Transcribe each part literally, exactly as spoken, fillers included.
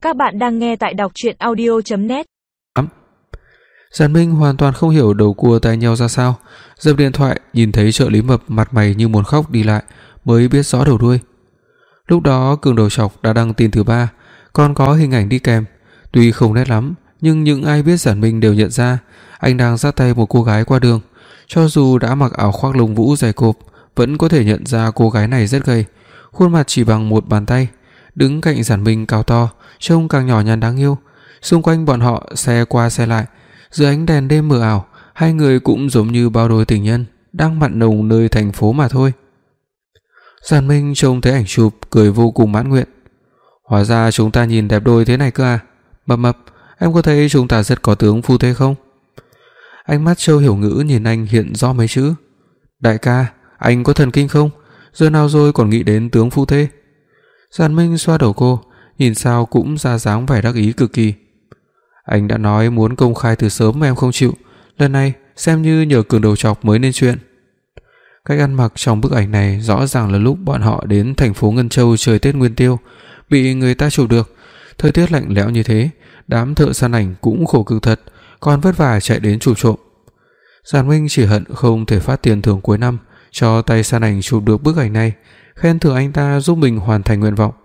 Các bạn đang nghe tại đọc truyện audio chấm net. Giản Minh hoàn toàn không hiểu đầu cua tai nheo ra sao, giơ điện thoại nhìn thấy trợ lý Mập mặt mày như muốn khóc đi lại mới biết rõ đầu đuôi. Lúc đó Cường Đầu Trọc đã đăng tin thứ ba, còn có hình ảnh đi kèm, tuy không nét lắm, nhưng những ai biết Giản Minh đều nhận ra anh đang dắt tay một cô gái qua đường. Cho dù đã mặc áo khoác lông vũ dày cộp, vẫn có thể nhận ra cô gái này rất gầy, khuôn mặt chỉ bằng một bàn tay, đứng cạnh Giản Minh cao to, trông càng nhỏ nhắn đáng yêu. Xung quanh bọn họ xe qua xe lại, dưới ánh đèn đêm mờ ảo, hai người cũng giống như bao đôi tình nhân đang mặn nồng nơi thành phố mà thôi. Giản Minh trông thấy ảnh chụp cười vô cùng mãn nguyện. Hóa ra chúng ta nhìn đẹp đôi thế này cơ à? Mập Mập, em có thấy chúng ta rất có tướng phu thê không? Ánh mắt Châu Hiểu Ngữ nhìn anh hiện rõ mấy chữ. Đại ca, anh có thần kinh không? Giờ nào rồi còn nghĩ đến tướng phu thê? Giản Minh xoa đầu cô, nhìn sao cũng ra dáng vẻ đắc ý cực kỳ. Anh đã nói muốn công khai từ sớm mà em không chịu, lần này xem như nhờ Cường Đầu Trọc mới nên chuyện. Cách ăn mặc trong bức ảnh này rõ ràng là lúc bọn họ đến thành phố Ngân Châu chơi Tết Nguyên Tiêu, bị người ta chụp được. Thời tiết lạnh lẽo như thế, đám thợ săn ảnh cũng khổ cực thật, còn vất vả chạy đến chụp trộm. Giản Minh chỉ hận không thể phát tiền thưởng cuối năm cho tay săn ảnh chụp được bức ảnh này, khen thưởng anh ta giúp mình hoàn thành nguyện vọng.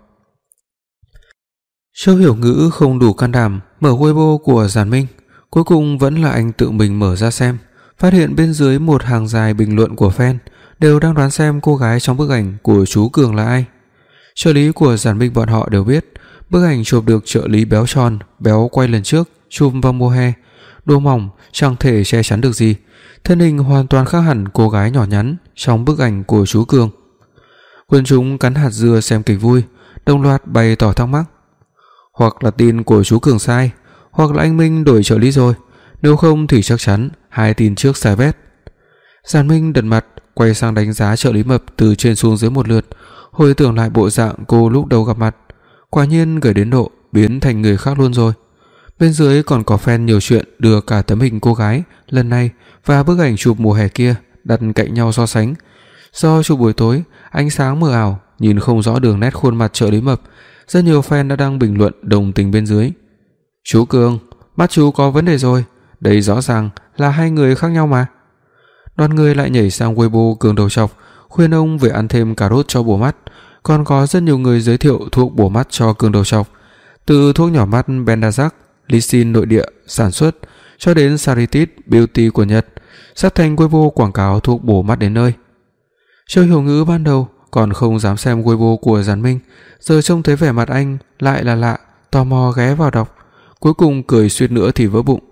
Châu Hiểu Ngữ không đủ can đảm mở Weibo của Giản Minh, cuối cùng vẫn là anh tự mình mở ra xem, phát hiện bên dưới một hàng dài bình luận của fan đều đang đoán xem cô gái trong bức ảnh của chú Cường là ai. Trợ lý của Giản Minh bọn họ đều biết bức ảnh chụp được trợ lý béo tròn, béo quay lần trước chụp vào mùa hè, đồ mỏng chẳng thể che chắn được gì, thân hình hoàn toàn khác hẳn cô gái nhỏ nhắn trong bức ảnh của chú Cường. Quần chúng cắn hạt dưa xem kịch vui, đồng loạt bày tỏ thắc mắc. Hoặc là tin của chú Cường sai, hoặc là anh Minh đổi trợ lý rồi, nếu không thì chắc chắn hai tin trước sai bét. Giản Minh đần mặt quay sang đánh giá trợ lý Mập từ trên xuống dưới một lượt, hồi tưởng lại bộ dạng cô lúc đầu gặp mặt, quả nhiên gầy đến độ biến thành người khác luôn rồi. Bên dưới còn có fan nhiều chuyện đưa cả tấm hình cô gái lần này và bức ảnh chụp mùa hè kia đặt cạnh nhau so sánh. Do chụp buổi tối, ánh sáng mờ ảo, nhìn không rõ đường nét khuôn mặt trợ lý Mập, rất nhiều fan đã đăng bình luận đồng tình bên dưới. Chú Cường, mắt chú có vấn đề rồi, đây rõ ràng là hai người khác nhau mà. Đoàn người lại nhảy sang Weibo Cường Đầu Trọc, khuyên ông về ăn thêm cà rốt cho bổ mắt, còn có rất nhiều người giới thiệu thuốc bổ mắt cho Cường Đầu Trọc, từ thuốc nhỏ mắt Bendazac, Lysin nội địa sản xuất cho đến Saritit Beauty của Nhật, sắp thành Weibo quảng cáo thuốc bổ mắt đến nơi. Châu Hiểu Ngữ ban đầu còn không dám xem Weibo của Giản Minh, giờ trông thấy vẻ mặt anh lại là lạ, tò mò ghé vào đọc, cuối cùng cười suýt nữa thì vỡ bụng.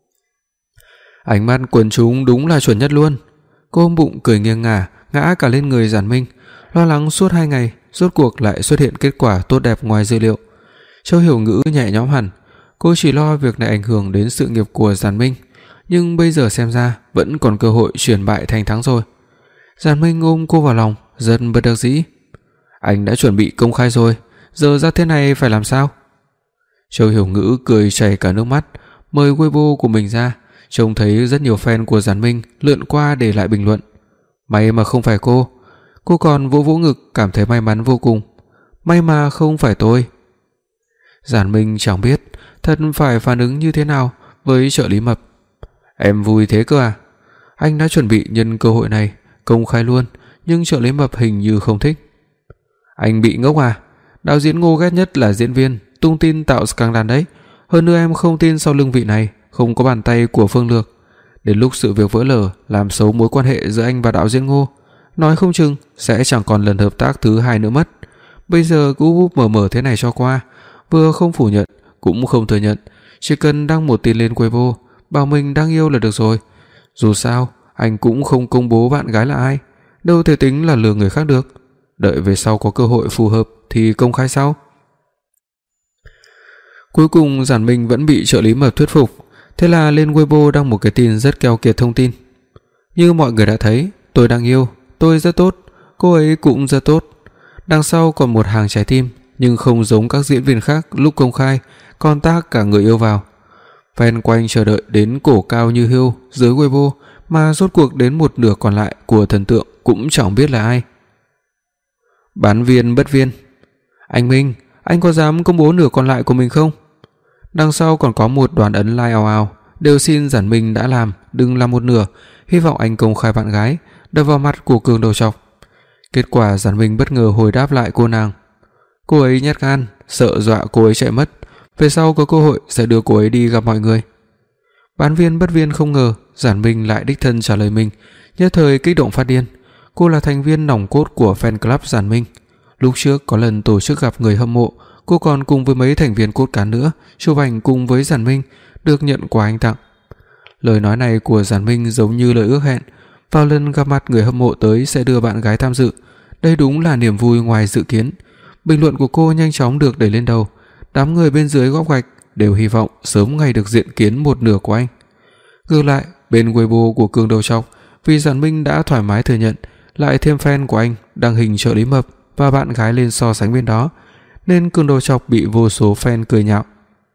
Ánh mắt quần chúng đúng là chuẩn nhất luôn. Cô ôm bụng cười nghiêng ngả, ngã cả lên người Giản Minh, lo lắng suốt hai ngày, rốt cuộc lại xuất hiện kết quả tốt đẹp ngoài dự liệu. Châu Hiểu Ngữ nhẹ nhõm hẳn, cô chỉ lo việc này ảnh hưởng đến sự nghiệp của Giản Minh, nhưng bây giờ xem ra vẫn còn cơ hội chuyển bại thành thắng rồi. Giản Minh ôm cô vào lòng, rất bất đắc dĩ. Anh đã chuẩn bị công khai rồi, giờ ra thế này phải làm sao? Châu Hiểu Ngữ cười chảy cả nước mắt, mời Weibo của mình ra, trông thấy rất nhiều fan của Giản Minh lượn qua để lại bình luận. May mà không phải cô. Cô còn vỗ vỗ ngực cảm thấy may mắn vô cùng. May mà không phải tôi. Giản Minh chẳng biết thật phải phản ứng như thế nào với trợ lý Mập. Em vui thế cơ à? Anh đã chuẩn bị nhân cơ hội này công khai luôn, nhưng trợ lý Mập hình như không thích. Anh bị ngốc à? Đạo diễn Ngô ghét nhất là diễn viên tung tin tạo scandal đấy. Hơn nữa em không tin sau lưng vị này không có bàn tay của Phương Lược. Đến lúc sự việc vỡ lở làm xấu mối quan hệ giữa anh và đạo diễn Ngô, nói không chừng sẽ chẳng còn lần hợp tác thứ hai nữa mất. Bây giờ cứ úp mở mở thế này cho qua, vừa không phủ nhận cũng không thừa nhận, chỉ cần đăng một tin lên Weibo bảo mình đang yêu là được rồi. Dù sao anh cũng không công bố bạn gái là ai, đâu thể tính là lừa người khác được. Đợi về sau có cơ hội phù hợp thì công khai sau. Cuối cùng Giản Minh vẫn bị trợ lý Mập thuyết phục, thế là lên Weibo đăng một cái tin rất keo kiệt thông tin. Như mọi người đã thấy, tôi đang yêu, tôi rất tốt, cô ấy cũng rất tốt. Đằng sau còn một hàng trái tim, nhưng không giống các diễn viên khác lúc công khai còn tác cả người yêu vào. Fan quanh chờ đợi đến cổ cao như hươu dưới Weibo, mà rốt cuộc đến một nửa còn lại của thần tượng cũng chẳng biết là ai. Bán viên bất viên. Anh Minh, Anh có dám công bố nửa còn lại của mình không? Đằng sau còn có một đoàn ấn like ào ào, đều xin Giản Minh đã làm, đừng làm một nửa, hy vọng anh công khai bạn gái, đập vào mặt của Cường đầu trọc. Kết quả Giản Minh bất ngờ hồi đáp lại cô nàng. Cô ấy nhát gan, sợ dọa cô ấy chạy mất, về sau có cơ hội sẽ đưa cô ấy đi gặp mọi người. Bán viên bất viên không ngờ Giản Minh lại đích thân trả lời mình, nhất thời kích động phát điên. Cô là thành viên nòng cốt của fan club Giản Minh. Lúc trước có lần tổ chức gặp người hâm mộ, cô còn cùng với mấy thành viên cốt cán nữa chụp ảnh cùng với Giản Minh, được nhận quà anh tặng. Lời nói này của Giản Minh giống như lời ước hẹn, vào lần gặp mặt người hâm mộ tới sẽ đưa bạn gái tham dự. Đây đúng là niềm vui ngoài dự kiến. Bình luận của cô nhanh chóng được đẩy lên đầu. Đám người bên dưới góc gạch đều hy vọng sớm ngày được diện kiến một nửa của anh. Ngược lại, bên Weibo của Cường đầu trọc, vì Giản Minh đã thoải mái thừa nhận, lại thêm fan của anh đăng hình trợ lý mập và bạn gái lên so sánh bên đó, nên Cường đầu trọc bị vô số fan cười nhạo.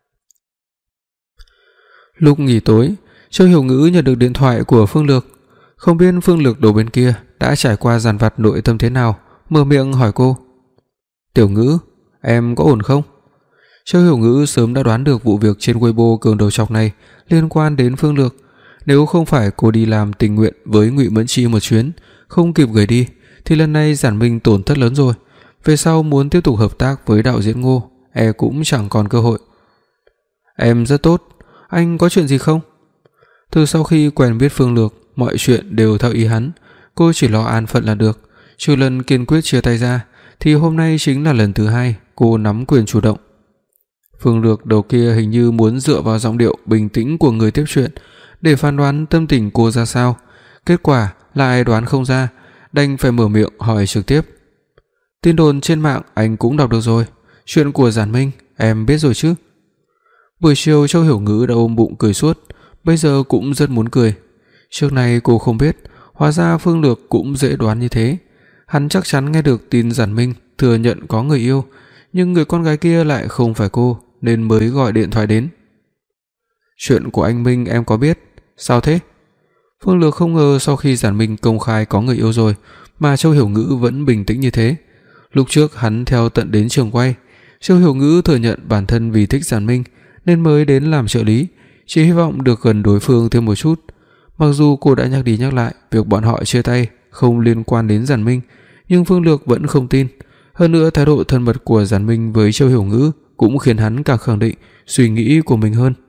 Lúc nghỉ tối, Châu Hiểu Ngữ nhận được điện thoại của Phương Lược. Không biết Phương Lược đầu bên kia đã trải qua dàn vặt nội tâm thế nào, mở miệng hỏi cô. Tiểu Ngữ, em có ổn không? Châu Hiểu Ngữ sớm đã đoán được vụ việc trên Weibo Cường đầu trọc này liên quan đến Phương Lược. Nếu không phải cô đi làm tình nguyện với Ngụy Mẫn Chi một chuyến, không kịp gửi đi, thì lần này Giản Minh tổn thất lớn rồi. Về sau muốn tiếp tục hợp tác với đạo diễn Ngô, e cũng chẳng còn cơ hội. Em rất tốt, anh có chuyện gì không? Từ sau khi quen biết Phương Lược, mọi chuyện đều theo ý hắn, cô chỉ lo an phận là được. Trừ lần kiên quyết chia tay ra, thì hôm nay chính là lần thứ hai cô nắm quyền chủ động. Phương Lược đầu kia hình như muốn dựa vào giọng điệu bình tĩnh của người tiếp chuyện để phán đoán tâm tình cô ra sao. Kết quả lại đoán không ra, đành phải mở miệng hỏi trực tiếp. Tin đồn trên mạng anh cũng đọc được rồi, chuyện của Giản Minh em biết rồi chứ? Buổi chiều Châu Hiểu Ngữ đã ôm bụng cười suốt, bây giờ cũng rất muốn cười. Trước này cô không biết, hóa ra Phương Lược cũng dễ đoán như thế. Hắn chắc chắn nghe được tin Giản Minh thừa nhận có người yêu, nhưng người con gái kia lại không phải cô, nên mới gọi điện thoại đến. Chuyện của anh Minh em có biết, sao thế? Phương Lược không ngờ sau khi Giản Minh công khai có người yêu rồi mà Châu Hiểu Ngữ vẫn bình tĩnh như thế. Lúc trước hắn theo tận đến trường quay, Châu Hiểu Ngữ thừa nhận bản thân vì thích Giản Minh nên mới đến làm trợ lý, chỉ hy vọng được gần đối phương thêm một chút. Mặc dù cô đã nhắc đi nhắc lại việc bọn họ chia tay không liên quan đến Giản Minh, nhưng Phương Lược vẫn không tin. Hơn nữa thái độ thân mật của Giản Minh với Châu Hiểu Ngữ cũng khiến hắn càng khẳng định suy nghĩ của mình hơn.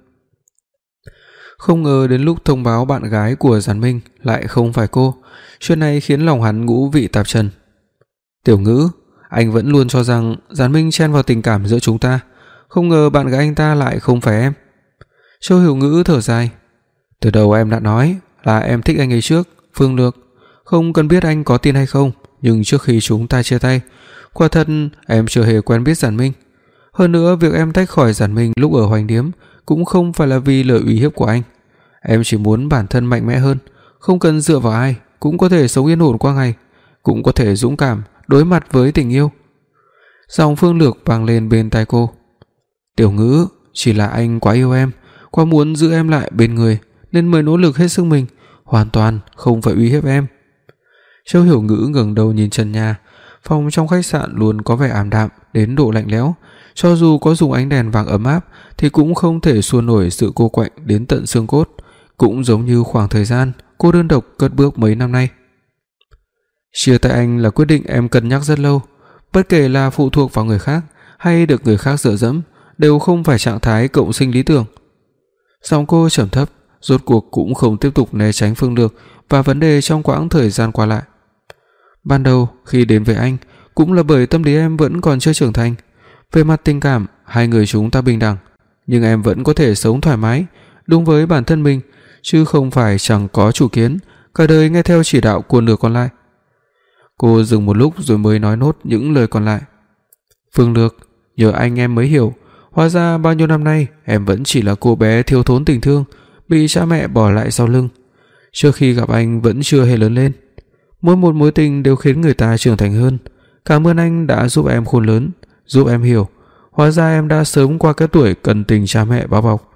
Không ngờ đến lúc thông báo bạn gái của Giản Minh lại không phải cô, chuyện này khiến lòng hắn ngũ vị tạp trần. Tiểu Ngữ, anh vẫn luôn cho rằng Giản Minh chen vào tình cảm giữa chúng ta, không ngờ bạn gái anh ta lại không phải em. Châu Hiểu Ngữ thở dài. Từ đầu em đã nói là em thích anh ấy trước, Phương Lược. Không cần biết anh có tin hay không, nhưng trước khi chúng ta chia tay, quả thật em chưa hề quen biết Giản Minh. Hơn nữa việc em tách khỏi Giản Minh lúc ở Hoành Điếm cũng không phải là vì lời uy hiếp của anh. Em chỉ muốn bản thân mạnh mẽ hơn, không cần dựa vào ai, cũng có thể sống yên ổn qua ngày, cũng có thể dũng cảm đối mặt với tình yêu. Giọng Phương Lược vang lên bên tai cô. Tiểu Ngữ, chỉ là anh quá yêu em, quá muốn giữ em lại bên người nên mới nỗ lực hết sức mình, hoàn toàn không phải uy hiếp em. Châu Hiểu Ngữ ngẩng đầu nhìn trần nhà. Phòng trong khách sạn luôn có vẻ ảm đạm đến độ lạnh lẽo, cho dù có dùng ánh đèn vàng ấm áp thì cũng không thể xua nổi sự cô quạnh đến tận xương cốt, cũng giống như khoảng thời gian cô đơn độc cất bước mấy năm nay. Chia tay anh là quyết định em cân nhắc rất lâu, bất kể là phụ thuộc vào người khác hay được người khác dựa dẫm, đều không phải trạng thái cộng sinh lý tưởng. Giọng cô trầm thấp, rốt cuộc cũng không tiếp tục né tránh Phương Lược và vấn đề trong quãng thời gian qua lại. Ban đầu khi đến với anh cũng là bởi tâm lý em vẫn còn chưa trưởng thành. Về mặt tình cảm, hai người chúng ta bình đẳng, nhưng em vẫn có thể sống thoải mái, đúng với bản thân mình, chứ không phải chẳng có chủ kiến, cả đời nghe theo chỉ đạo của nửa còn lại. Cô dừng một lúc rồi mới nói nốt những lời còn lại. Phương Lược, nhờ anh em mới hiểu, hóa ra bao nhiêu năm nay em vẫn chỉ là cô bé thiếu thốn tình thương, bị cha mẹ bỏ lại sau lưng. Trước khi gặp anh vẫn chưa hề lớn lên. Mỗi một mối tình đều khiến người ta trưởng thành hơn. Cảm ơn anh đã giúp em khôn lớn, giúp em hiểu, hóa ra em đã sớm qua cái tuổi cần tình cha mẹ bao bọc.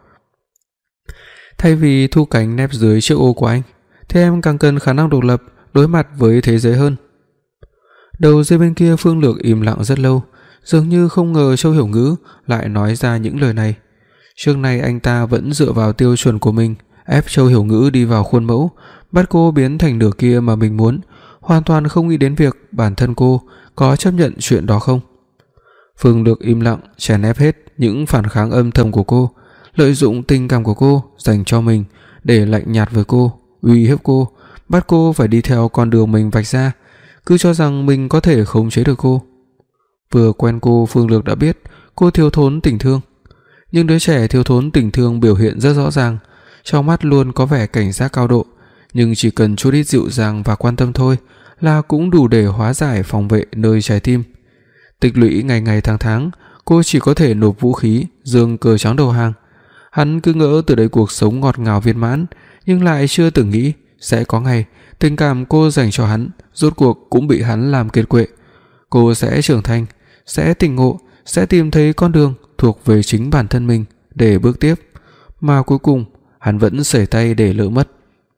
Thay vì thu cánh nép dưới chiếc ô của anh, thì em càng cần khả năng độc lập, đối mặt với thế giới hơn. Đầu dây bên kia Phương Lược im lặng rất lâu, dường như không ngờ Châu Hiểu Ngữ lại nói ra những lời này. Trước nay anh ta vẫn dựa vào tiêu chuẩn của mình ép Châu Hiểu Ngữ đi vào khuôn mẫu, bắt cô biến thành nửa kia mà mình muốn, hoàn toàn không nghĩ đến việc bản thân cô có chấp nhận chuyện đó không. Phương Lược im lặng chèn ép hết những phản kháng âm thầm của cô, lợi dụng tình cảm của cô dành cho mình để lạnh nhạt với cô, uy hiếp cô, bắt cô phải đi theo con đường mình vạch ra, cứ cho rằng mình có thể khống chế được cô. Vừa quen cô, Phương Lược đã biết cô thiếu thốn tình thương. Nhưng đứa trẻ thiếu thốn tình thương biểu hiện rất rõ ràng, trong mắt luôn có vẻ cảnh giác cao độ, nhưng chỉ cần chút ít dịu dàng và quan tâm thôi là cũng đủ để hóa giải phòng vệ nơi trái tim. Tích lũy ngày ngày tháng tháng, cô chỉ có thể nộp vũ khí, giương cờ trắng đầu hàng. Hắn cứ ngỡ từ đây cuộc sống ngọt ngào viên mãn, nhưng lại chưa từng nghĩ sẽ có ngày tình cảm cô dành cho hắn rốt cuộc cũng bị hắn làm kiệt quệ. Cô sẽ trưởng thành, sẽ tỉnh ngộ, sẽ tìm thấy con đường thuộc về chính bản thân mình để bước tiếp, mà cuối cùng hắn vẫn sẩy tay để lỡ mất.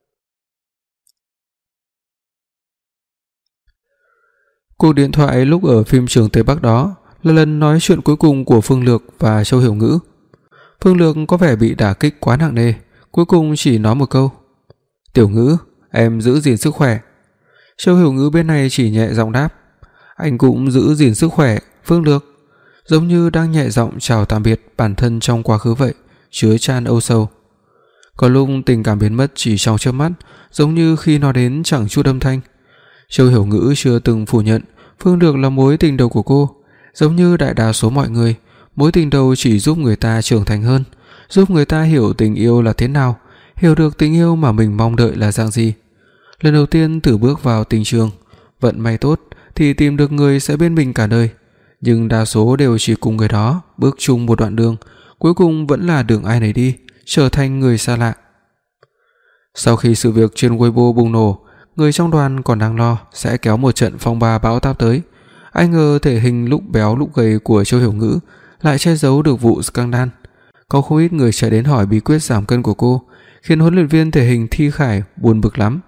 Cuộc điện thoại lúc ở phim trường Tây Bắc đó là lần nói chuyện cuối cùng của Phương Lược và Châu Hiểu Ngữ. Phương Lược có vẻ bị đả kích quá nặng nề, cuối cùng chỉ nói một câu: "Tiểu Ngữ, em giữ gìn sức khỏe." Châu Hiểu Ngữ bên này chỉ nhẹ giọng đáp: "Anh cũng giữ gìn sức khỏe, Phương Lược." Giống như đang nhẹ giọng chào tạm biệt bản thân trong quá khứ vậy, chứa chan âu sầu. Có lúc tình cảm biến mất chỉ trong chớp mắt, giống như khi nó đến chẳng chút âm thanh. Châu Hiểu Ngữ chưa từng phủ nhận Phương Lược là mối tình đầu của cô, giống như đại đa số mọi người, mối tình đầu chỉ giúp người ta trưởng thành hơn, giúp người ta hiểu tình yêu là thế nào, hiểu được tình yêu mà mình mong đợi là dạng gì. Lần đầu tiên thử bước vào tình trường, vận may tốt thì tìm được người sẽ bên mình cả đời, nhưng đa số đều chỉ cùng người đó bước chung một đoạn đường, cuối cùng vẫn là đường ai nấy đi, trở thành người xa lạ. Sau khi sự việc trên Weibo bùng nổ, người trong đoàn còn đang lo sẽ kéo một trận phong ba bão táp tới. Ai ngờ thể hình lúc béo lúc gầy của Châu Hiểu Ngữ lại che giấu được vụ scandal. Có không ít người chạy đến hỏi bí quyết giảm cân của cô, khiến huấn luyện viên thể hình Thi Khải buồn bực lắm.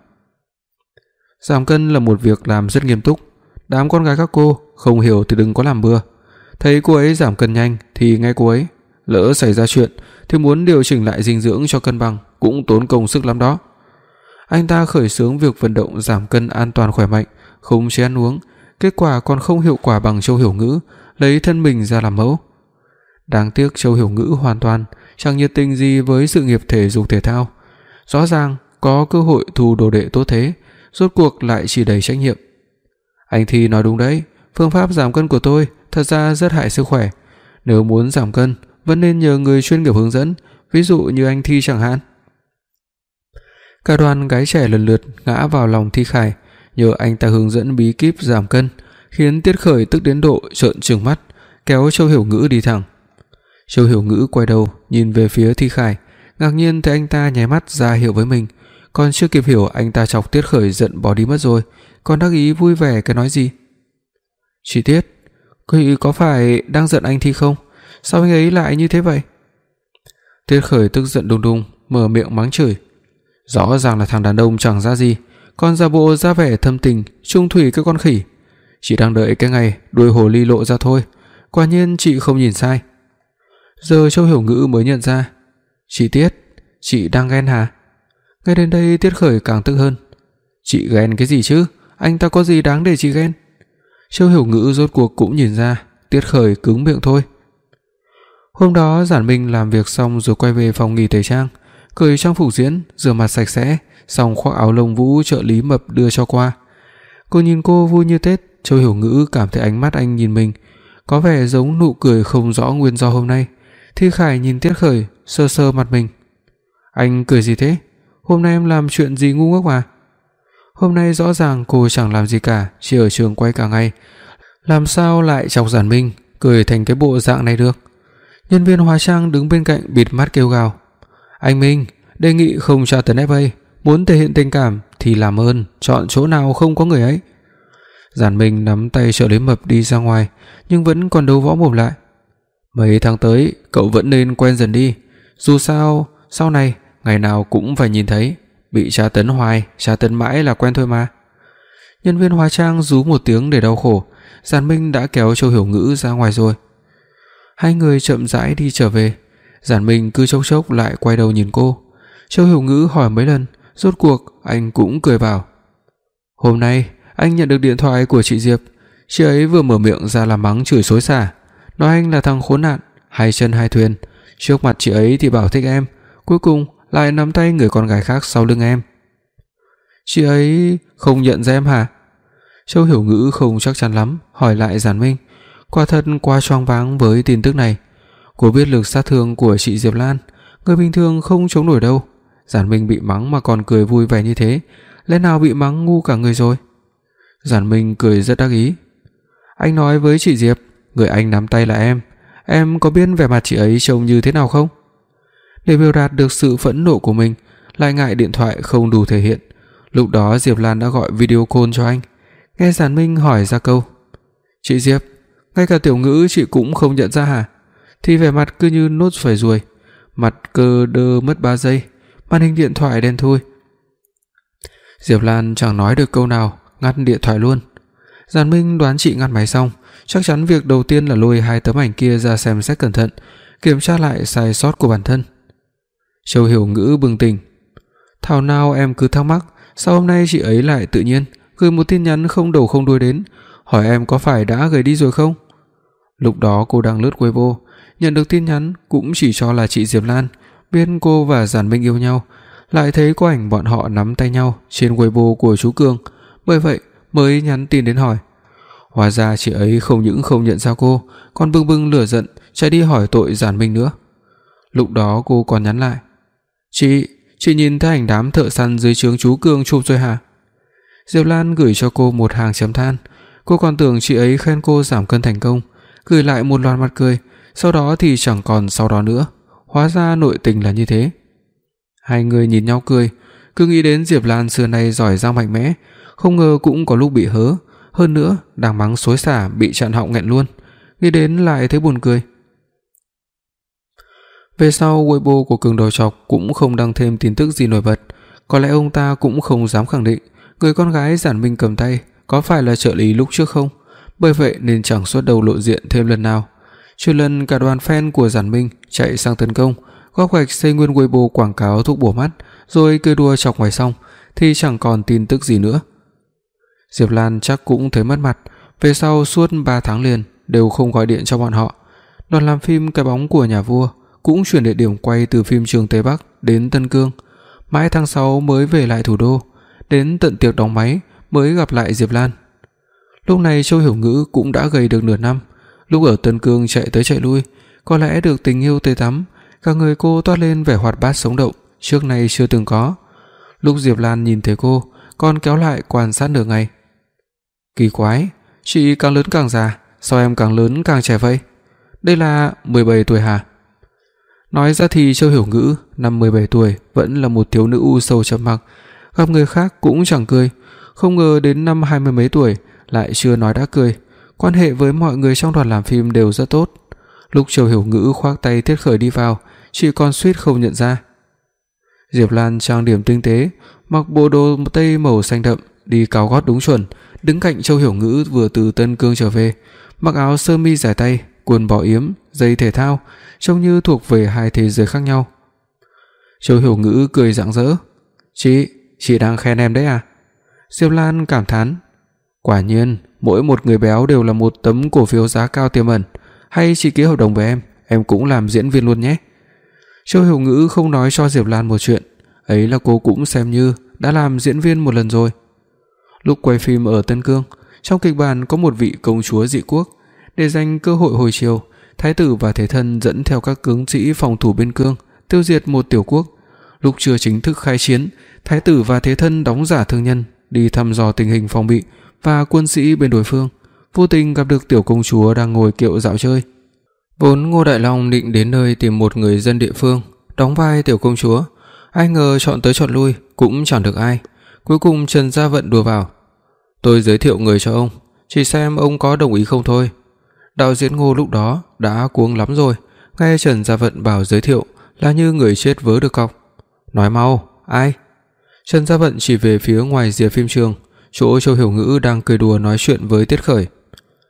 Giảm cân là một việc làm rất nghiêm túc, đám con gái các cô không hiểu thì đừng có làm bừa. Thấy cô ấy giảm cân nhanh thì nghe cô ấy, lỡ xảy ra chuyện thì muốn điều chỉnh lại dinh dưỡng cho cân bằng cũng tốn công sức lắm đó. Anh ta khởi xướng việc vận động giảm cân an toàn khỏe mạnh, không chế ăn uống, kết quả còn không hiệu quả bằng Châu Hiểu Ngữ lấy thân mình ra làm mẫu. Đáng tiếc Châu Hiểu Ngữ hoàn toàn chẳng nhiệt tình gì với sự nghiệp thể dục thể thao. Rõ ràng có cơ hội thu đồ đệ tốt thế, rốt cuộc lại chỉ đầy trách nhiệm. Anh Thi nói đúng đấy, phương pháp giảm cân của tôi thật ra rất hại sức khỏe. Nếu muốn giảm cân, vẫn nên nhờ người chuyên nghiệp hướng dẫn, ví dụ như anh Thi chẳng hạn. Cả đoàn gái trẻ lần lượt ngã vào lòng Thi Khải, nhờ anh ta hướng dẫn bí kíp giảm cân, khiến Tiết Khởi tức đến độ trợn trừng mắt, kéo Châu Hiểu Ngữ đi thẳng. Châu Hiểu Ngữ quay đầu nhìn về phía Thi Khải, ngạc nhiên thấy anh ta nháy mắt ra hiệu với mình, còn chưa kịp hiểu anh ta chọc Tiết Khởi giận bỏ đi mất rồi, còn đắc ý vui vẻ cái nói gì. "Chị Tiết, chị có phải đang giận anh Thi không? Sao anh ấy lại như thế vậy?" Tiết Khởi tức giận đùng đùng mở miệng mắng chửi. Rõ ràng là thằng đàn ông chẳng ra gì, còn giả bộ ra vẻ thâm tình trung thủy cái con khỉ. Chỉ đang đợi cái ngày đuôi hồ ly lộ ra thôi. Quả nhiên chị không nhìn sai. Giờ Châu Hiểu Ngữ mới nhận ra. "Chị Tiết, chị đang ghen hả?" Ngay đến đây Tiết Khởi càng tức hơn. "Chị ghen cái gì chứ? Anh ta có gì đáng để chị ghen?" Châu Hiểu Ngữ rốt cuộc cũng nhìn ra, Tiết Khởi cứng miệng thôi. Hôm đó Giản Minh làm việc xong rồi quay về phòng nghỉ tẩy trang, cởi trang phục diễn, rửa mặt sạch sẽ, xong khoác áo lông vũ trợ lý mập đưa cho qua. Cô nhìn cô vui như Tết, Châu Hiểu Ngữ cảm thấy ánh mắt anh nhìn mình có vẻ giống nụ cười không rõ nguyên do hôm nay. Thi Khải nhìn Tiết Khởi, sơ sơ mặt mình. "Anh cười gì thế? Hôm nay em làm chuyện gì ngu ngốc à?" Hôm nay rõ ràng cô chẳng làm gì cả, chỉ ở trường quay cả ngày, làm sao lại chọc Giản Minh cười thành cái bộ dạng này được. Nhân viên hóa trang đứng bên cạnh bịt mắt kêu gào. "Anh Minh, đề nghị không tra tấn ép a, muốn thể hiện tình cảm thì làm ơn chọn chỗ nào không có người ấy." Giản Minh nắm tay trợ lý mập đi ra ngoài, nhưng vẫn còn đấu võ mồm lại. "Mấy tháng tới cậu vẫn nên quen dần đi, dù sao sau này ngày nào cũng phải nhìn thấy, bị tra tấn hoài, tra tấn mãi là quen thôi mà." Nhân viên hóa trang rú một tiếng để đau khổ, Giản Minh đã kéo Châu Hiểu Ngữ ra ngoài rồi. Hai người chậm rãi đi trở về. Giản Minh cứ chốc chốc lại quay đầu nhìn cô. Châu Hiểu Ngữ hỏi mấy lần, rốt cuộc anh cũng cười bảo: "Hôm nay anh nhận được điện thoại của chị Diệp. Chị ấy vừa mở miệng ra làm mắng chửi xối xả, nói anh là thằng khốn nạn, hai chân hai thuyền. Trước mặt chị ấy thì bảo thích em, cuối cùng lại nắm tay người con gái khác sau lưng em." "Chị ấy không nhận ra em hả?" Châu Hiểu Ngữ không chắc chắn lắm hỏi lại Giản Minh. Quả thật quá choáng váng với tin tức này. Cô biết lực sát thương của chị Diệp Lan, người bình thường không chống nổi đâu. Giản Minh bị mắng mà còn cười vui vẻ như thế, lẽ nào bị mắng ngu cả người rồi? Giản Minh cười rất đắc ý. "Anh nói với chị Diệp, người anh nắm tay là em. Em có biết vẻ mặt chị ấy trông như thế nào không?" Để biểu đạt được sự phẫn nộ của mình, lại ngại điện thoại không đủ thể hiện. Lúc đó Diệp Lan đã gọi video call cho anh. Nghe Giản Minh hỏi ra câu: "Chị Diệp, ngay cả Tiểu Ngữ chị cũng không nhận ra hả?" Thì vẻ mặt cứ như nốt phải ruồi, mặt cơ đơ mất ba giây, màn hình điện thoại đen thui. Diệp Lan chẳng nói được câu nào, ngắt điện thoại luôn. Giản Minh đoán chị ngắt máy xong, chắc chắn việc đầu tiên là lôi hai tấm ảnh kia ra xem xét cẩn thận, kiểm tra lại sai sót của bản thân. Châu Hiểu Ngữ bừng tỉnh. Thảo nào em cứ thắc mắc, sao hôm nay chị ấy lại tự nhiên gửi một tin nhắn không đầu không đuôi đến, hỏi em có phải đã gửi đi rồi không? Lúc đó cô đang lướt Weibo, nhận được tin nhắn cũng chỉ cho là chị Diệp Lan, biết cô và Giản Minh yêu nhau, lại thấy có ảnh bọn họ nắm tay nhau trên Weibo của chú Cường, bởi vậy mới nhắn tin đến hỏi. Hóa ra chị ấy không những không nhận ra cô, còn bừng bừng lửa giận chạy đi hỏi tội Giản Minh nữa. Lúc đó cô còn nhắn lại: "Chị, chị nhìn thấy ảnh đám thợ săn dưới trướng chú Cường chụp rồi hả?" Diệp Lan gửi cho cô một hàng chấm than. Cô còn tưởng chị ấy khen cô giảm cân thành công, gửi lại một loạt mặt cười, sau đó thì chẳng còn sau đó nữa. Hóa ra nội tình là như thế. Hai người nhìn nhau cười, cứ nghĩ đến Diệp Lan xưa nay giỏi giang mạnh mẽ, không ngờ cũng có lúc bị hớ, hơn nữa đang mắng xối xả bị chặn họng nghẹn luôn, nghĩ đến lại thấy buồn cười. Về sau Weibo của Cường Đầu Chọc cũng không đăng thêm tin tức gì nổi bật, có lẽ ông ta cũng không dám khẳng định người con gái Giản Minh cầm tay có phải là trợ lý lúc trước không, bởi vậy nên chẳng xuất đầu lộ diện thêm lần nào. Trừ lần cả đoàn fan của Giản Minh chạy sang tấn công, góp gạch xây nguyên Weibo quảng cáo thuốc bổ mắt, rồi cười đùa chọc ngoài xong thì chẳng còn tin tức gì nữa. Diệp Lan chắc cũng thấy mất mặt, về sau suốt ba tháng liền đều không gọi điện cho bọn họ. Đoàn làm phim Cái Bóng của Nhà Vua cũng chuyển địa điểm quay từ phim trường Tây Bắc đến Tân Cương, mãi tháng sáu mới về lại thủ đô, đến tận tiệc đóng máy mới gặp lại Diệp Lan. Lúc này Châu Hiểu Ngữ cũng đã gầy được nửa năm, lúc ở Tân Cương chạy tới chạy lui, có lẽ được tình yêu tươi tắm, cả người cô toát lên vẻ hoạt bát sống động trước nay chưa từng có. Lúc Diệp Lan nhìn thấy cô, còn kéo lại quan sát nửa ngày. Kỳ quái, chị càng lớn càng già, sao em càng lớn càng trẻ vậy? Đây là mười bảy tuổi hả? Nói ra thì Châu Hiểu Ngữ năm mười bảy tuổi vẫn là một thiếu nữ u sầu trầm mặc, gặp người khác cũng chẳng cười, không ngờ đến năm hai mươi mấy tuổi lại chưa nói đã cười. Quan hệ với mọi người trong đoàn làm phim đều rất tốt. Lúc Châu Hiểu Ngữ khoác tay Tiết Khởi đi vào, chị còn suýt không nhận ra. Diệp Lan trang điểm tinh tế, mặc bộ đồ tây màu xanh đậm, đi cao gót đúng chuẩn, đứng cạnh Châu Hiểu Ngữ vừa từ Tân Cương trở về, mặc áo sơ mi dài tay, quần bó yếm, giày thể thao, trông như thuộc về hai thế giới khác nhau. Châu Hiểu Ngữ cười rạng rỡ. "Chị, chị đang khen em đấy à?" Diệp Lan cảm thán. Quả nhiên, mỗi một người béo đều là một tấm cổ phiếu giá cao tiềm ẩn, hay chị ký hợp đồng với em, em cũng làm diễn viên luôn nhé. Châu Hiểu Ngữ không nói cho Diệp Lan một chuyện, ấy là cô cũng xem như đã làm diễn viên một lần rồi. Lúc quay phim ở Tân Cương, trong kịch bản có một vị công chúa dị quốc, để dành cơ hội hồi chiều, thái tử và thế thân dẫn theo các tướng sĩ phòng thủ biên cương tiêu diệt một tiểu quốc. Lúc chưa chính thức khai chiến, thái tử và thế thân đóng giả thương nhân đi thăm dò tình hình phòng bị và quân sĩ bên đối phương, vô tình gặp được tiểu công chúa đang ngồi kiệu dạo chơi. Vốn Ngô Đại Long định đến nơi tìm một người dân địa phương đóng vai tiểu công chúa, ai ngờ chọn tới chọn lui cũng chẳng được ai. Cuối cùng Trần Gia Vận đùa vào: "Tôi giới thiệu người cho ông, chỉ xem ông có đồng ý không thôi." Đạo diễn Ngô lúc đó đã cuống lắm rồi, nghe Trần Gia Vận bảo giới thiệu là như người chết vớ được cọc. "Nói mau, ai?" Trần Gia Vận chỉ về phía ngoài rìa phim trường, chỗ Châu Hiểu Ngữ đang cười đùa nói chuyện với Tiết Khởi.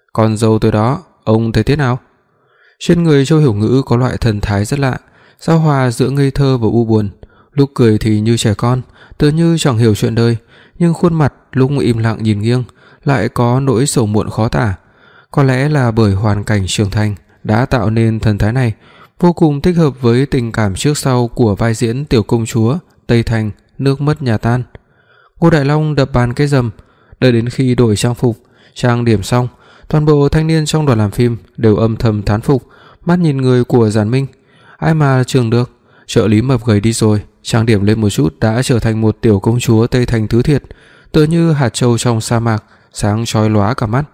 Con dâu tôi đó, ông thấy thế nào? Trên người Châu Hiểu Ngữ có loại thần thái rất lạ, giao hòa giữa ngây thơ và u buồn, lúc cười thì như trẻ con, tựa như chẳng hiểu chuyện đời, nhưng khuôn mặt lúc im lặng nhìn nghiêng lại có nỗi sầu muộn khó tả. Có lẽ là bởi hoàn cảnh trưởng thành đã tạo nên thần thái này, vô cùng thích hợp với tình cảm trước sau của vai diễn tiểu công chúa Tây Thành nước mất nhà tan. Ngô Đại Long đập bàn cái rầm, đợi đến khi đổi trang phục, trang điểm xong, toàn bộ thanh niên trong đoàn làm phim đều âm thầm thán phục, mắt nhìn người của Giản Minh. Ai mà trưởng được, trợ lý mập gầy đi rồi, trang điểm lên một chút đã trở thành một tiểu công chúa Tây Thành thứ thiệt, tựa như hạt châu trong sa mạc, sáng chói lóa cả mắt.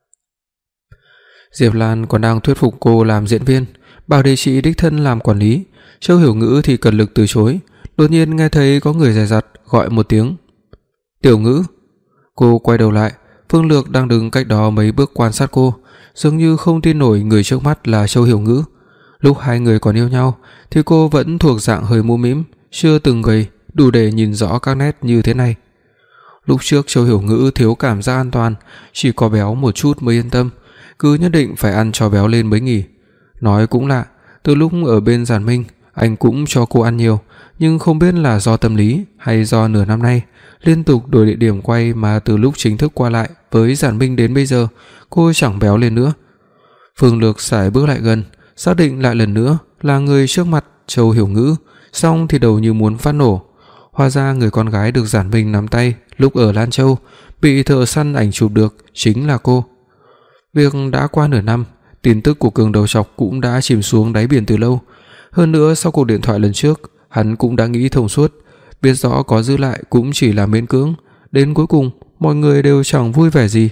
Diệp Lan còn đang thuyết phục cô làm diễn viên, bảo để chị đích thân làm quản lý. Châu Hiểu Ngữ thì cật lực từ chối. Đột nhiên nghe thấy có người dè dặt gọi một tiếng, "Tiểu Ngữ." Cô quay đầu lại, Phương Lược đang đứng cách đó mấy bước quan sát cô, dường như không tin nổi người trước mắt là Châu Hiểu Ngữ. Lúc hai người còn yêu nhau thì cô vẫn thuộc dạng hơi mũm mĩm, chưa từng gầy đủ để nhìn rõ các nét như thế này. Lúc trước Châu Hiểu Ngữ thiếu cảm giác an toàn, chỉ có béo một chút mới yên tâm, cứ nhất định phải ăn cho béo lên mới nghỉ. Nói cũng lạ, từ lúc ở bên Giản Minh, anh cũng cho cô ăn nhiều, nhưng không biết là do tâm lý hay do nửa năm nay liên tục đổi địa điểm quay mà từ lúc chính thức qua lại với Giản Minh đến bây giờ, cô chẳng béo lên nữa. Phương Lược sải bước lại gần, xác định lại lần nữa là người trước mặt Châu Hiểu Ngữ, xong thì đầu như muốn phát nổ. Hóa ra người con gái được Giản Minh nắm tay lúc ở Lan Châu, bị thợ săn ảnh chụp được chính là cô. Việc đã qua nửa năm, tin tức của Cường đầu trọc cũng đã chìm xuống đáy biển từ lâu. Hơn nữa sau cuộc điện thoại lần trước, hắn cũng đã nghĩ thông suốt, biết rõ có giữ lại cũng chỉ là miễn cưỡng, đến cuối cùng mọi người đều chẳng vui vẻ gì.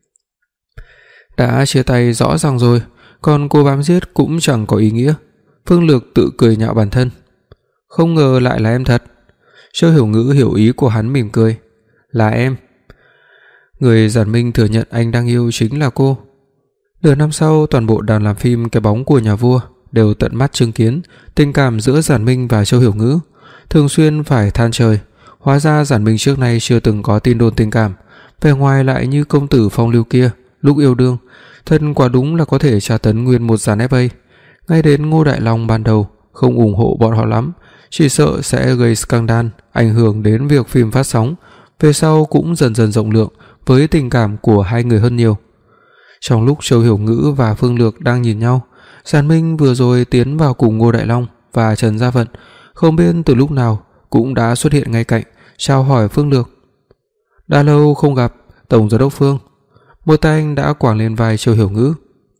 Đã chia tay rõ ràng rồi, còn cô bám giết cũng chẳng có ý nghĩa. Phương Lược tự cười nhạo bản thân. Không ngờ lại là em thật. Châu Hiểu Ngữ hiểu ý của hắn mỉm cười. Là em. Người Giản Minh thừa nhận anh đang yêu chính là cô. Nửa năm sau, toàn bộ đoàn làm phim Cái Bóng của Nhà Vua đều tận mắt chứng kiến tình cảm giữa Giản Minh và Châu Hiểu Ngữ, thường xuyên phải than trời. Hóa ra Giản Minh trước nay chưa từng có tin đồn tình cảm, vẻ ngoài lại như công tử phong lưu kia lúc yêu đương, thân quả đúng là có thể tra tấn nguyên một dàn ép a. Ngay đến Ngô Đại Long ban đầu không ủng hộ bọn họ lắm, chỉ sợ sẽ gây scandal, ảnh hưởng đến việc phim phát sóng, về sau cũng dần dần rộng lượng với tình cảm của hai người hơn nhiều. Trong lúc Châu Hiểu Ngữ và Phương Lược đang nhìn nhau, Giản Minh vừa rồi tiến vào cùng Ngô Đại Long và Trần Gia Vận, không biết từ lúc nào cũng đã xuất hiện ngay cạnh, chào hỏi Phương Lược. Đã lâu không gặp, Tổng giám đốc Phương. Một tay anh đã quàng lên vai Châu Hiểu Ngữ.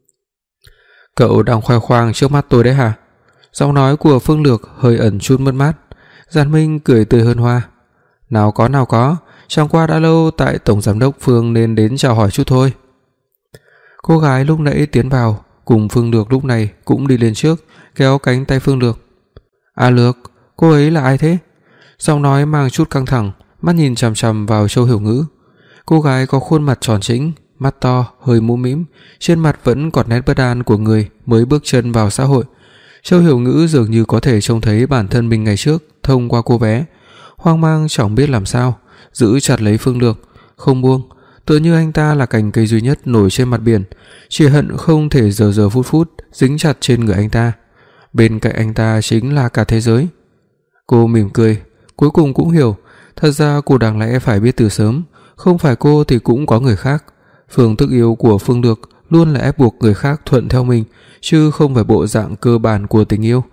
Cậu đang khoe khoang trước mắt tôi đấy hả? Giọng nói của Phương Lược hơi ẩn chút mất mát. Giản Minh cười tươi hơn hoa. Nào có nào có, chẳng qua đã lâu tại Tổng giám đốc Phương nên đến chào hỏi chút thôi. Cô gái lúc nãy tiến vào cùng Phương Lược lúc này cũng đi lên trước, kéo cánh tay Phương Lược. À Lược, cô ấy là ai thế? Giọng nói mang chút căng thẳng, mắt nhìn chằm chằm vào Châu Hiểu Ngữ. Cô gái có khuôn mặt tròn trĩnh, mắt to, hơi mũm mĩm, trên mặt vẫn còn nét bất an của người mới bước chân vào xã hội. Châu Hiểu Ngữ dường như có thể trông thấy bản thân mình ngày trước thông qua cô bé, hoang mang chẳng biết làm sao, giữ chặt lấy Phương Lược, không buông, tựa như anh ta là cành cây duy nhất nổi trên mặt biển, chỉ hận không thể giờ giờ phút phút dính chặt trên người anh ta. Bên cạnh anh ta chính là cả thế giới. Cô mỉm cười, cuối cùng cũng hiểu, thật ra cô đáng lẽ phải biết từ sớm, không phải cô thì cũng có người khác. Phương thức yêu của Phương Lược luôn là ép buộc người khác thuận theo mình, chứ không phải bộ dạng cơ bản của tình yêu.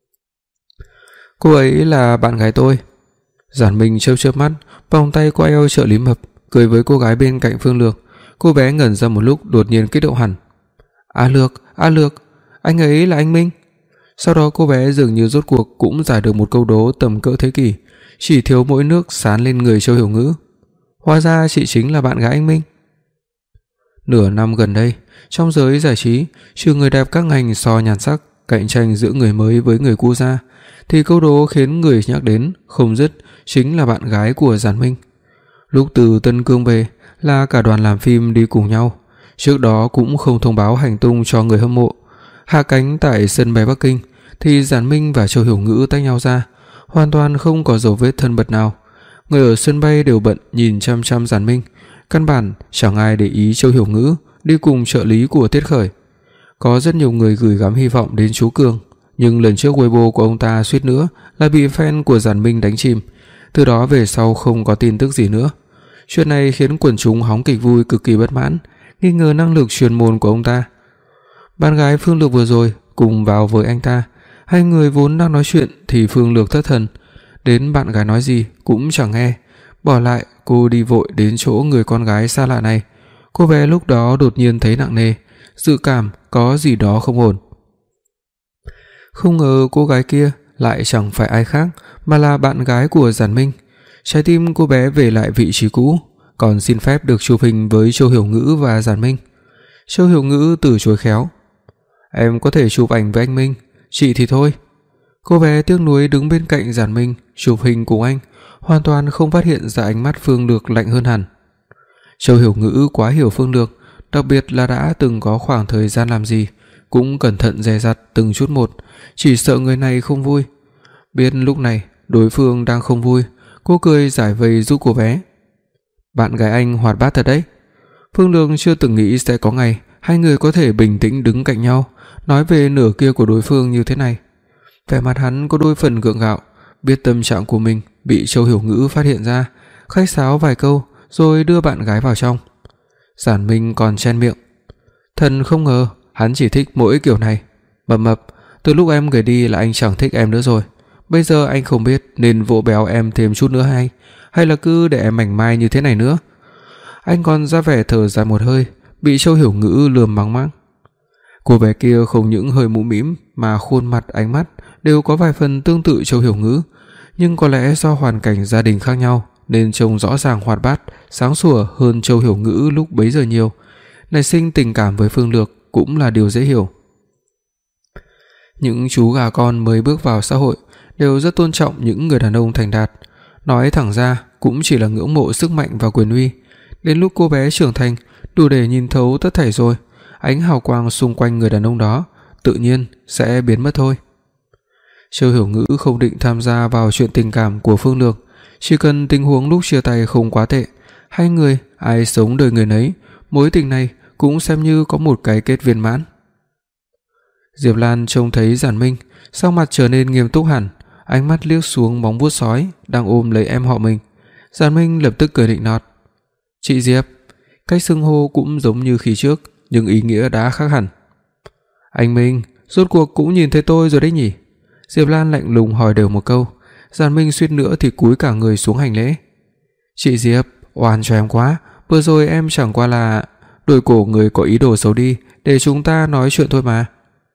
Cô ấy là bạn gái tôi. Giản Minh chớp chớp mắt, vòng tay qua eo trợ lý mập, cười với cô gái bên cạnh Phương Lược. Cô bé ngẩn ra một lúc, đột nhiên kích động hẳn. A Lược, A Lược, anh ấy là anh Minh. Sau đó cô bé dường như rốt cuộc cũng giải được một câu đố tầm cỡ thế kỷ, chỉ thiếu mỗi nước sán lên người Châu Hiểu Ngữ. Hóa ra chị chính là bạn gái anh Minh. Nửa năm gần đây, trong giới giải trí, trừ người đẹp các ngành so nhan sắc, cạnh tranh giữa người mới với người cũ ra, thì câu đố khiến người nhắc đến không dứt chính là bạn gái của Giản Minh. Lúc từ Tân Cương về là cả đoàn làm phim đi cùng nhau, trước đó cũng không thông báo hành tung cho người hâm mộ. Hạ cánh tại sân bay Bắc Kinh thì Giản Minh và Châu Hiểu Ngữ tách nhau ra, hoàn toàn không có dấu vết thân mật nào. Người ở sân bay đều bận nhìn chăm chăm Giản Minh, căn bản chẳng ai để ý Châu Hiểu Ngữ đi cùng trợ lý của Tiết Khởi. Có rất nhiều người gửi gắm hy vọng đến chú Cường, nhưng lần trước Weibo của ông ta suýt nữa là bị fan của Giản Minh đánh chìm, từ đó về sau không có tin tức gì nữa. Chuyện này khiến quần chúng hóng kịch vui cực kỳ bất mãn, nghi ngờ năng lực chuyên môn của ông ta. Bạn gái Phương Lược vừa rồi cùng vào với anh ta, hai người vốn đang nói chuyện thì Phương Lược thất thần, đến bạn gái nói gì cũng chẳng nghe, bỏ lại cô đi vội đến chỗ người con gái xa lạ này. Cô bé lúc đó đột nhiên thấy nặng nề, dự cảm có gì đó không ổn. Không ngờ cô gái kia lại chẳng phải ai khác mà là bạn gái của Giản Minh. Trái tim cô bé về lại vị trí cũ, còn xin phép được chụp hình với Châu Hiểu Ngữ và Giản Minh. Châu Hiểu Ngữ từ chối khéo. Em có thể chụp ảnh với anh Minh, chị thì thôi. Cô bé tiếc nuối đứng bên cạnh Giản Minh chụp hình cùng anh, hoàn toàn không phát hiện ra ánh mắt Phương Lược lạnh hơn hẳn. Châu Hiểu Ngữ quá hiểu Phương Lược, đặc biệt là đã từng có khoảng thời gian làm gì cũng cẩn thận dè dặt từng chút một, chỉ sợ người này không vui. Biết lúc này đối phương đang không vui, cô cười giải vây giúp cô bé. Bạn gái anh hoạt bát thật đấy. Phương Lược chưa từng nghĩ sẽ có ngày hai người có thể bình tĩnh đứng cạnh nhau, nói về nửa kia của đối phương như thế này. Vẻ mặt hắn có đôi phần gượng gạo, biết tâm trạng của mình bị Châu Hiểu Ngữ phát hiện ra, khách sáo vài câu rồi đưa bạn gái vào trong. Giản Minh còn chen miệng. Thần không ngờ hắn chỉ thích mỗi kiểu này. Mập mập, từ lúc em gửi đi là anh chẳng thích em nữa rồi. Bây giờ anh không biết nên vỗ béo em thêm chút nữa hay hay là cứ để em mảnh mai như thế này nữa. Anh còn ra vẻ thở dài một hơi, bị Châu Hiểu Ngữ lườm mắng mắng. Cô bé kia không những hơi mũm mĩm mà khuôn mặt, ánh mắt đều có vài phần tương tự Châu Hiểu Ngữ, nhưng có lẽ do hoàn cảnh gia đình khác nhau nên trông rõ ràng hoạt bát, sáng sủa hơn Châu Hiểu Ngữ lúc bấy giờ nhiều. Nảy sinh tình cảm với Phương Lược cũng là điều dễ hiểu. Những chú gà con mới bước vào xã hội đều rất tôn trọng những người đàn ông thành đạt, nói thẳng ra cũng chỉ là ngưỡng mộ sức mạnh và quyền uy. Đến lúc cô bé trưởng thành, đủ để nhìn thấu tất thảy rồi, ánh hào quang xung quanh người đàn ông đó tự nhiên sẽ biến mất thôi. Châu Hiểu Ngữ không định tham gia vào chuyện tình cảm của Phương Lược, chỉ cần tình huống lúc chia tay không quá tệ, hai người ai sống đời người nấy, mối tình này cũng xem như có một cái kết viên mãn. Diệp Lan trông thấy Giản Minh, sắc mặt trở nên nghiêm túc hẳn, ánh mắt liếc xuống móng vuốt sói đang ôm lấy em họ mình. Giản Minh lập tức cười nịnh nọt. Chị Diệp, cách xưng hô cũng giống như khi trước, nhưng ý nghĩa đã khác hẳn. Anh Minh, rốt cuộc cũng nhìn thấy tôi rồi đấy nhỉ? Diệp Lan lạnh lùng hỏi đều một câu. Giản Minh suýt nữa thì cúi cả người xuống hành lễ. Chị Diệp, oan cho em quá, vừa rồi em chẳng qua là đuổi cổ người có ý đồ xấu đi để chúng ta nói chuyện thôi mà.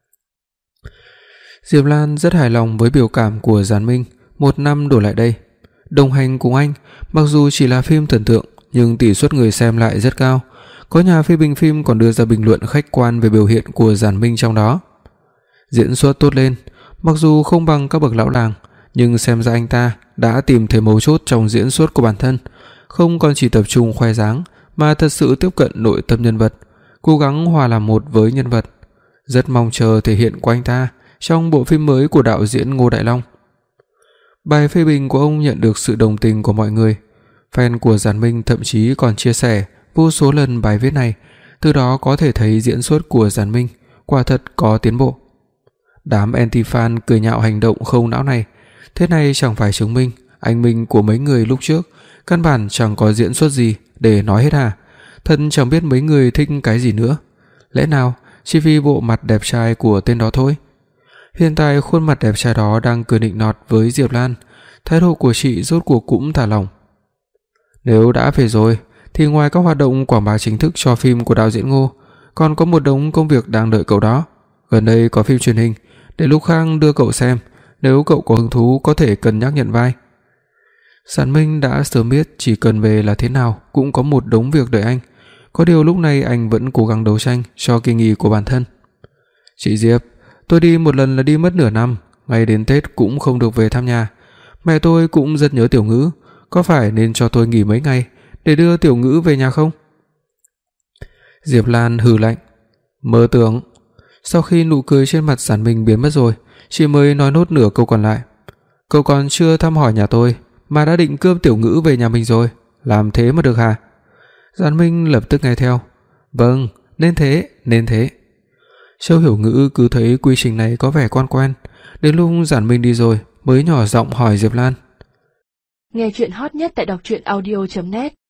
Diệp Lan rất hài lòng với biểu cảm của Giản Minh, một năm đổ lại đây đồng hành cùng anh, mặc dù chỉ là phim thần tượng nhưng tỷ suất người xem lại rất cao. Có nhà phê bình phim còn đưa ra bình luận khách quan về biểu hiện của Giản Minh trong đó. Diễn xuất tốt lên, mặc dù không bằng các bậc lão làng, nhưng xem ra anh ta đã tìm thấy mấu chốt trong diễn xuất của bản thân, không còn chỉ tập trung khoe dáng mà thật sự tiếp cận nội tâm nhân vật, cố gắng hòa làm một với nhân vật. Rất mong chờ thể hiện của anh ta trong bộ phim mới của đạo diễn Ngô Đại Long. Bài phê bình của ông nhận được sự đồng tình của mọi người. Fan của Giản Minh thậm chí còn chia sẻ vô số lần bài viết này, từ đó có thể thấy diễn xuất của Giản Minh quả thật có tiến bộ. Đám anti-fan cười nhạo hành động không não này, thế này chẳng phải chứng minh anh Minh của mấy người lúc trước căn bản chẳng có diễn xuất gì để nói hết à? Thật chẳng biết mấy người thích cái gì nữa. Lẽ nào chỉ vì bộ mặt đẹp trai của tên đó thôi? Hiện tại khuôn mặt đẹp trai đó đang cười nịnh nọt với Diệp Lan, thái độ của chị rốt cuộc cũng thả lỏng. Nếu đã về rồi thì ngoài các hoạt động quảng bá chính thức cho phim của đạo diễn Ngô, còn có một đống công việc đang đợi cậu đó. Gần đây có phim truyền hình, để lúc khác đưa cậu xem, nếu cậu có hứng thú có thể cân nhắc nhận vai. Giản Minh đã sớm biết chỉ cần về là thế nào cũng có một đống việc đợi anh, có điều lúc này anh vẫn cố gắng đấu tranh cho kỳ nghỉ của bản thân. Chị Diệp, tôi đi một lần là đi mất nửa năm, ngay đến Tết cũng không được về thăm nhà. Mẹ tôi cũng rất nhớ Tiểu Ngữ, có phải nên cho tôi nghỉ mấy ngày để đưa Tiểu Ngữ về nhà không? Diệp Lan hừ lạnh. Mơ tưởng. Sau khi nụ cười trên mặt Giản Minh biến mất rồi, chị mới nói nốt nửa câu còn lại. Cậu còn chưa thăm hỏi nhà tôi mà đã định cướp Tiểu Ngữ về nhà mình rồi, làm thế mà được hả? Giản Minh lập tức nghe theo. Vâng, Nên thế, nên thế. Châu Hiểu Ngữ cứ thấy quy trình này có vẻ quen quen, đến lúc Giản Minh đi rồi mới nhỏ giọng hỏi Diệp Lan. Nghe chuyện hot nhất tại đọc truyện audio chấm net.